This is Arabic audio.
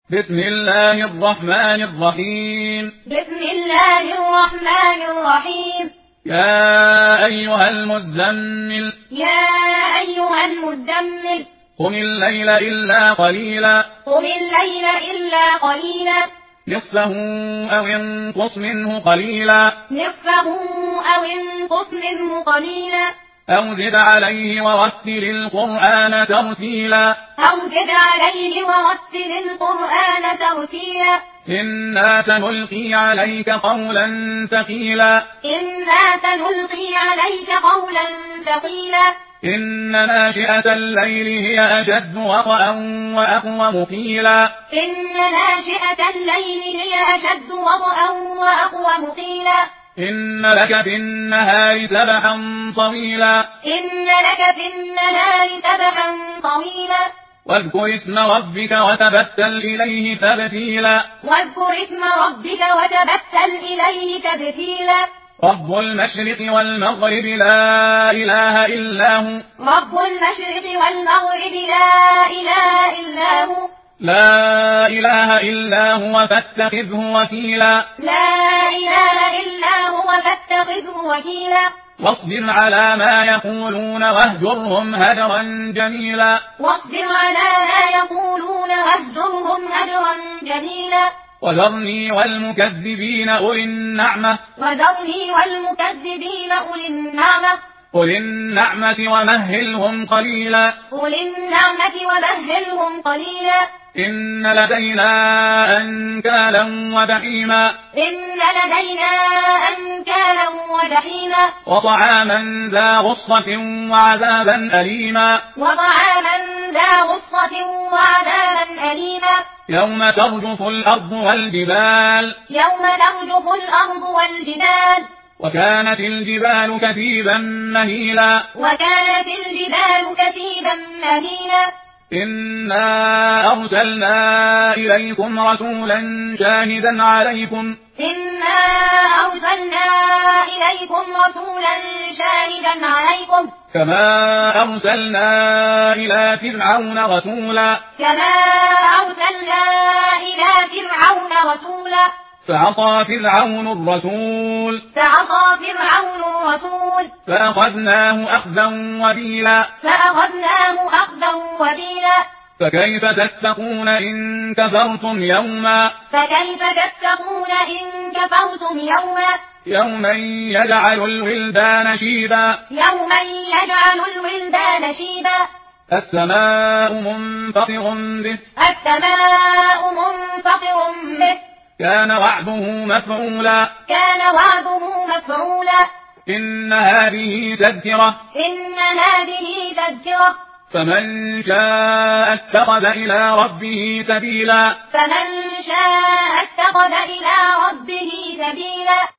بسم الله الرحمن الرحيم. بسم الله الرحمن الرحيم. يا أيها المزمل. يا أيها المزمل. قم الليل إلا قليلا. قم الليل إلا قليلا. نصفه أو انقص منه قليلا. نصفه أو انقص منه قليلا. أو زد عليه ورتل القرآن ترتيلا. أو زد عليه ورتل القرآن ترتيلا. إنا سنلقي عليك قولا ثقيلا. إنا سنلقي عليك قولا ثقيلا. إن ناشئة الليل هي أشد وطئا وأقوم قيلا. إن ناشئة الليل هي أشد وطئا وأقوم قيلا. إن لك في النهار سبحا طويلا. إن لك في النهار سبحا طويلا. واذكر اسم ربك وتبتل إليه تبتيلا. واذكر اسم ربك وتبتل إليه تبتيلا. رب المشرق والمغرب لا إله إلا هو. رب المشرق والمغرب لا إله إلا هو. لا إله إلا هو فاتخذه وكيلا. لا إله إلا هو فاتخذه وكيلا. واصبر على ما يقولون واهجرهم هجرا جميلا. واصبر على ما يقولون واهجرهم هجرا جميلا. وذرني والمكذبين أولي النعمة. وذرني والمكذبين أولي النعمة. أولي النعمة ومهلهم قليلا. أولي النعمة ومهلهم قليلا. إن لدينا أنكالا وجحيما. إن لدينا أنكالا وجحيما. وطعاما ذا غصة وعذابا أليما. وطعاما ذا غصة وعذابا أليما. يوم ترجف الأرض والجبال. يوم ترجف الأرض والجبال. وكانت الجبال كثيبا مهيلا. وكانت الجبال كثيبا مهيلا. إنا أرسلنا إليكم رسولا شاهدا عليكم. إنا أرسلنا إليكم رسولا شاهدا عليكم. كما أرسلنا إلى فرعون رسولا. كما أرسلنا إلى فرعون رسولا. فعصى فرعون الرسول. فعصى فرعون الرسول. فأخذناه أخذا وبيلا. فأخذناه أخذا وبيلا. فكيف تتقون إن كفرتم يوما. فكيف تتقون إن كفرتم يوما. يوما يجعل الولدان شيبا. يوما يجعل الولدان شيبا. السماء منفطر به. السماء منفطر به. كان وعده مفعولا. كان وعده مفعولا. إن هذه تذكرة. إن هذه تذكرة. فمن شاء اتخذ إلى ربه سبيلا. فمن شاء اتخذ إلى ربه سبيلا.